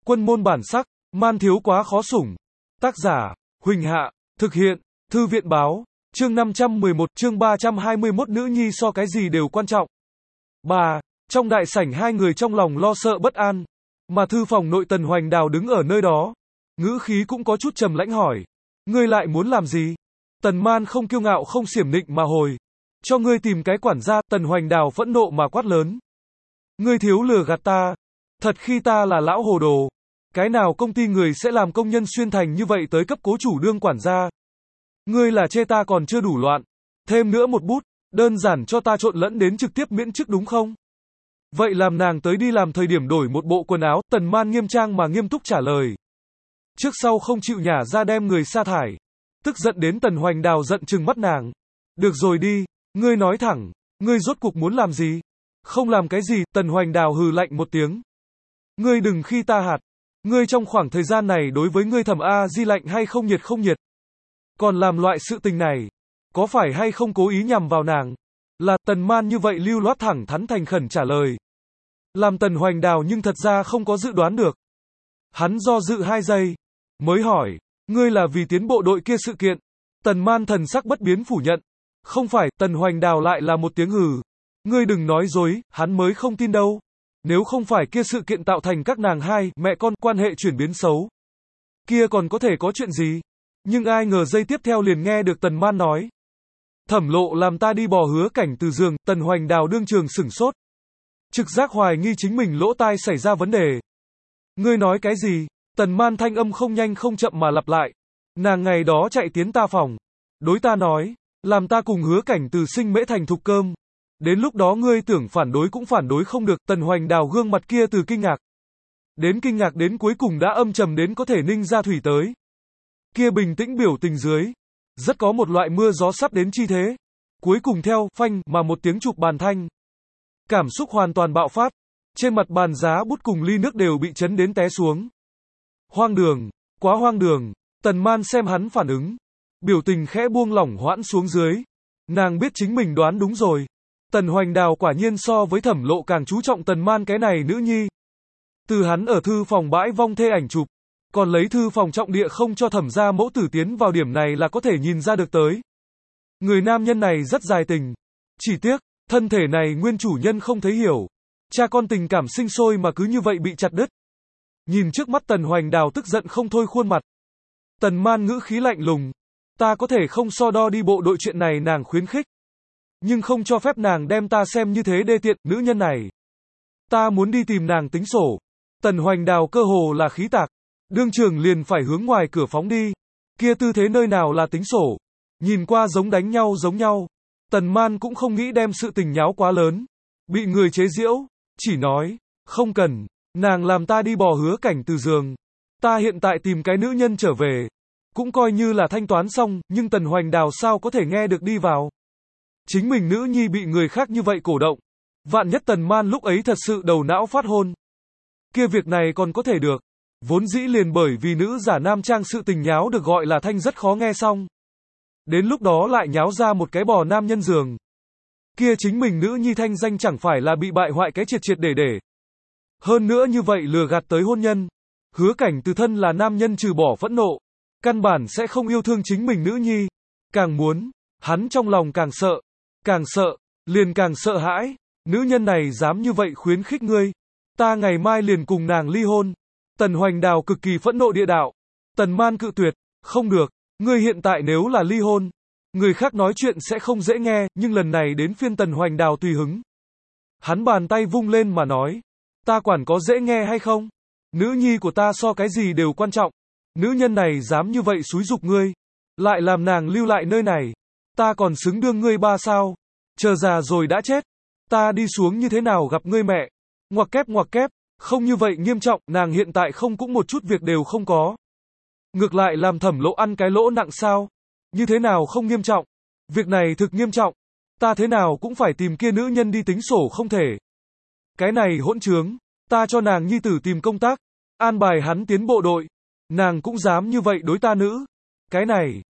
Quân môn bản sắc, man thiếu quá khó sủng. Tác giả, Huỳnh Hạ, thực hiện, Thư viện báo, chương 511, chương 321 nữ nhi so cái gì đều quan trọng. Trong đại sảnh hai người trong lòng lo sợ bất an, mà thư phòng nội Tần Hoành Đào đứng ở nơi đó. Ngữ khí cũng có chút trầm lãnh hỏi. Ngươi lại muốn làm gì? Tần Man không kiêu ngạo không xiểm nịnh mà hồi. Cho ngươi tìm cái quản gia, Tần Hoành Đào phẫn nộ mà quát lớn. Ngươi thiếu lừa gạt ta. Thật khi ta là lão hồ đồ. Cái nào công ty người sẽ làm công nhân xuyên thành như vậy tới cấp cố chủ đương quản gia? Ngươi là chê ta còn chưa đủ loạn. Thêm nữa một bút, đơn giản cho ta trộn lẫn đến trực tiếp miễn chức đúng không? Vậy làm nàng tới đi làm thời điểm đổi một bộ quần áo, Tần Man nghiêm trang mà nghiêm túc trả lời. Trước sau không chịu nhả ra đem người sa thải. Tức giận đến Tần Hoành Đào giận trừng mắt nàng. Được rồi đi, ngươi nói thẳng, ngươi rốt cuộc muốn làm gì? Không làm cái gì, Tần Hoành Đào hừ lạnh một tiếng. Ngươi đừng khi ta hạt. Ngươi trong khoảng thời gian này đối với ngươi Thẩm A Di lạnh hay không nhiệt không nhiệt? Còn làm loại sự tình này, có phải hay không cố ý nhằm vào nàng? Là, Tần Man như vậy lưu loát thẳng thắn thành khẩn trả lời. Làm Tần Hoành Đào nhưng thật ra không có dự đoán được. Hắn do dự 2 giây, mới hỏi, ngươi là vì tiến bộ đội kia sự kiện. Tần Man thần sắc bất biến phủ nhận. Không phải, Tần Hoành Đào lại là một tiếng hừ. Ngươi đừng nói dối, hắn mới không tin đâu. Nếu không phải kia sự kiện tạo thành các nàng hai mẹ con quan hệ chuyển biến xấu, kia còn có thể có chuyện gì? Nhưng ai ngờ giây tiếp theo liền nghe được Tần Man nói. Thẩm Lộ làm ta đi bò Hứa Cảnh từ giường, Tần Hoành Đào đương trường sửng sốt. Trực giác hoài nghi chính mình lỗ tai xảy ra vấn đề. Ngươi nói cái gì? Tần Man thanh âm không nhanh không chậm mà lặp lại. Nàng ngày đó chạy tiến ta phòng. Đối ta nói, làm ta cùng Hứa Cảnh từ sinh mễ thành thục cơm. Đến lúc đó ngươi tưởng phản đối cũng phản đối không được. Tần Hoành Đào gương mặt kia từ kinh ngạc đến cuối cùng đã âm trầm đến có thể ninh ra thủy tới. Kia bình tĩnh biểu tình dưới, rất có một loại mưa gió sắp đến chi thế. Cuối cùng theo, phanh, mà một tiếng chụp bàn thanh. Cảm xúc hoàn toàn bạo phát. Trên mặt bàn giá bút cùng ly nước đều bị chấn đến té xuống. Hoang đường, quá hoang đường. Tần Man xem hắn phản ứng, biểu tình khẽ buông lỏng hoãn xuống dưới. Nàng biết chính mình đoán đúng rồi. Tần Hoành Đào quả nhiên so với Thẩm Lộ càng chú trọng Tần Man cái này nữ nhi. Từ hắn ở thư phòng bãi vong thê ảnh chụp, còn lấy thư phòng trọng địa không cho Thẩm gia mẫu tử tiến vào điểm này là có thể nhìn ra được tới. Người nam nhân này rất dài tình. Chỉ tiếc, thân thể này nguyên chủ nhân không thấy hiểu. Cha con tình cảm sinh sôi mà cứ như vậy bị chặt đứt. Nhìn trước mắt Tần Hoành Đào tức giận không thôi khuôn mặt. Tần Man ngữ khí lạnh lùng. Ta có thể không so đo đi bộ đội chuyện này nàng khuyến khích. Nhưng không cho phép nàng đem ta xem như thế đê tiện, nữ nhân này. Ta muốn đi tìm nàng tính sổ. Tần Hoành Đào cơ hồ là khí tạc. Đương trường liền phải hướng ngoài cửa phóng đi. Kia tư thế nơi nào là tính sổ. Nhìn qua giống đánh nhau giống nhau. Tần Man cũng không nghĩ đem sự tình nháo quá lớn. Bị người chế giễu. Chỉ nói, không cần. Nàng làm ta đi bò Hứa Cảnh từ giường. Ta hiện tại tìm cái nữ nhân trở về. Cũng coi như là thanh toán xong. Nhưng Tần Hoành Đào sao có thể nghe được đi vào. Chính mình nữ nhi bị người khác như vậy cổ động. Vạn nhất Tần Man lúc ấy thật sự đầu não phát hôn. Kia việc này còn có thể được. Vốn dĩ liền bởi vì nữ giả nam trang sự tình nháo được gọi là thanh rất khó nghe xong. Đến lúc đó lại nháo ra một cái bò nam nhân giường. Kia chính mình nữ nhi thanh danh chẳng phải là bị bại hoại cái triệt triệt để. Hơn nữa như vậy lừa gạt tới hôn nhân. Hứa Cảnh từ thân là nam nhân trừ bỏ phẫn nộ. Căn bản sẽ không yêu thương chính mình nữ nhi. Càng muốn, hắn trong lòng càng sợ. Càng sợ, liền càng sợ hãi. Nữ nhân này dám như vậy khuyến khích ngươi. Ta ngày mai liền cùng nàng ly hôn. Tần Hoành Đào cực kỳ phẫn nộ địa đạo. Tần Man cự tuyệt. Không được, ngươi hiện tại nếu là ly hôn. Người khác nói chuyện sẽ không dễ nghe, nhưng lần này đến phiên Tần Hoành Đào tùy hứng. Hắn bàn tay vung lên mà nói. Ta quản có dễ nghe hay không? Nữ nhi của ta so cái gì đều quan trọng. Nữ nhân này dám như vậy xúi giục ngươi. Lại làm nàng lưu lại nơi này. Ta còn xứng đương ngươi ba sao? Chờ già rồi đã chết. Ta đi xuống như thế nào gặp ngươi mẹ? Ngoặc kép. Không như vậy nghiêm trọng, nàng hiện tại không cũng một chút việc đều không có. Ngược lại làm Thẩm Lộ ăn cái lỗ nặng sao? Như thế nào không nghiêm trọng? Việc này thực nghiêm trọng. Ta thế nào cũng phải tìm kia nữ nhân đi tính sổ không thể. Cái này hỗn trướng. Ta cho nàng nhi tử tìm công tác. An bài hắn tiến bộ đội. Nàng cũng dám như vậy đối ta nữ. Cái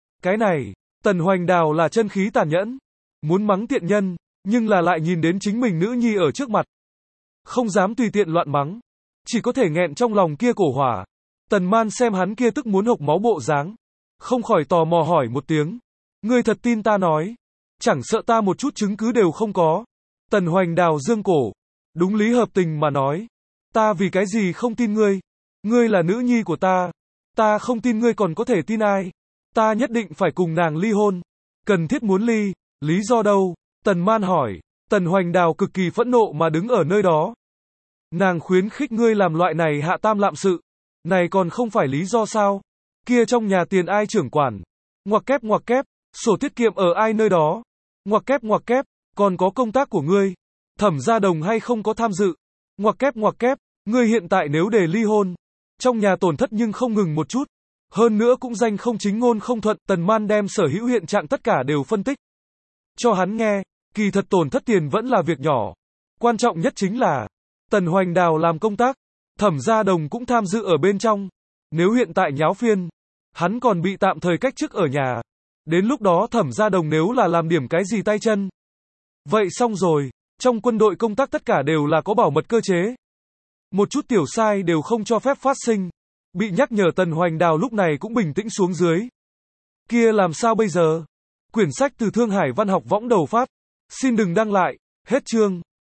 này. Tần Hoành Đào là chân khí tàn nhẫn. Muốn mắng tiện nhân. Nhưng là lại nhìn đến chính mình nữ nhi ở trước mặt. Không dám tùy tiện loạn mắng. chỉ có thể nghẹn trong lòng kia cổ hỏa. Tần Man xem hắn kia tức muốn hộc máu bộ dáng, không khỏi tò mò hỏi một tiếng. Ngươi thật tin ta nói? Chẳng sợ ta một chút chứng cứ đều không có. Tần Hoành Đào dương cổ. Đúng lý hợp tình mà nói. Ta vì cái gì không tin ngươi? Ngươi là nữ nhi của ta. Ta không tin ngươi còn có thể tin ai? Ta nhất định phải cùng nàng ly hôn. Cần thiết muốn ly. Lý do đâu? Tần Man hỏi. Tần Hoành Đào cực kỳ phẫn nộ mà đứng ở nơi đó. Nàng khuyến khích ngươi làm loại này hạ tam lạm sự. Này còn không phải lý do sao? Kia trong nhà tiền ai trưởng quản? Ngoặc kép, sổ tiết kiệm ở ai nơi đó? Ngoặc kép, còn có công tác của ngươi. Thẩm Gia Đồng hay không có tham dự? Ngoặc kép, ngươi hiện tại nếu để ly hôn, trong nhà tổn thất nhưng không ngừng một chút. Hơn nữa cũng danh không chính ngôn không thuận. Tần Man đem sở hữu hiện trạng tất cả đều phân tích cho hắn nghe. Kỳ thật tổn thất tiền vẫn là việc nhỏ. Quan trọng nhất chính là Tần Hoành Đào làm công tác, Thẩm Gia Đồng cũng tham dự ở bên trong. Nếu hiện tại nháo phiên, hắn còn bị tạm thời cách chức ở nhà. Đến lúc đó Thẩm Gia Đồng nếu là làm điểm cái gì tay chân, vậy xong rồi. Trong quân đội công tác tất cả đều là có bảo mật cơ chế. Một chút tiểu sai đều không cho phép phát sinh. Bị nhắc nhở Tần Hoành Đào lúc này cũng bình tĩnh xuống dưới. Kia làm sao bây giờ? Quyển sách từ Thương Hải Văn học võng đầu phát. Xin đừng đăng lại. Hết chương.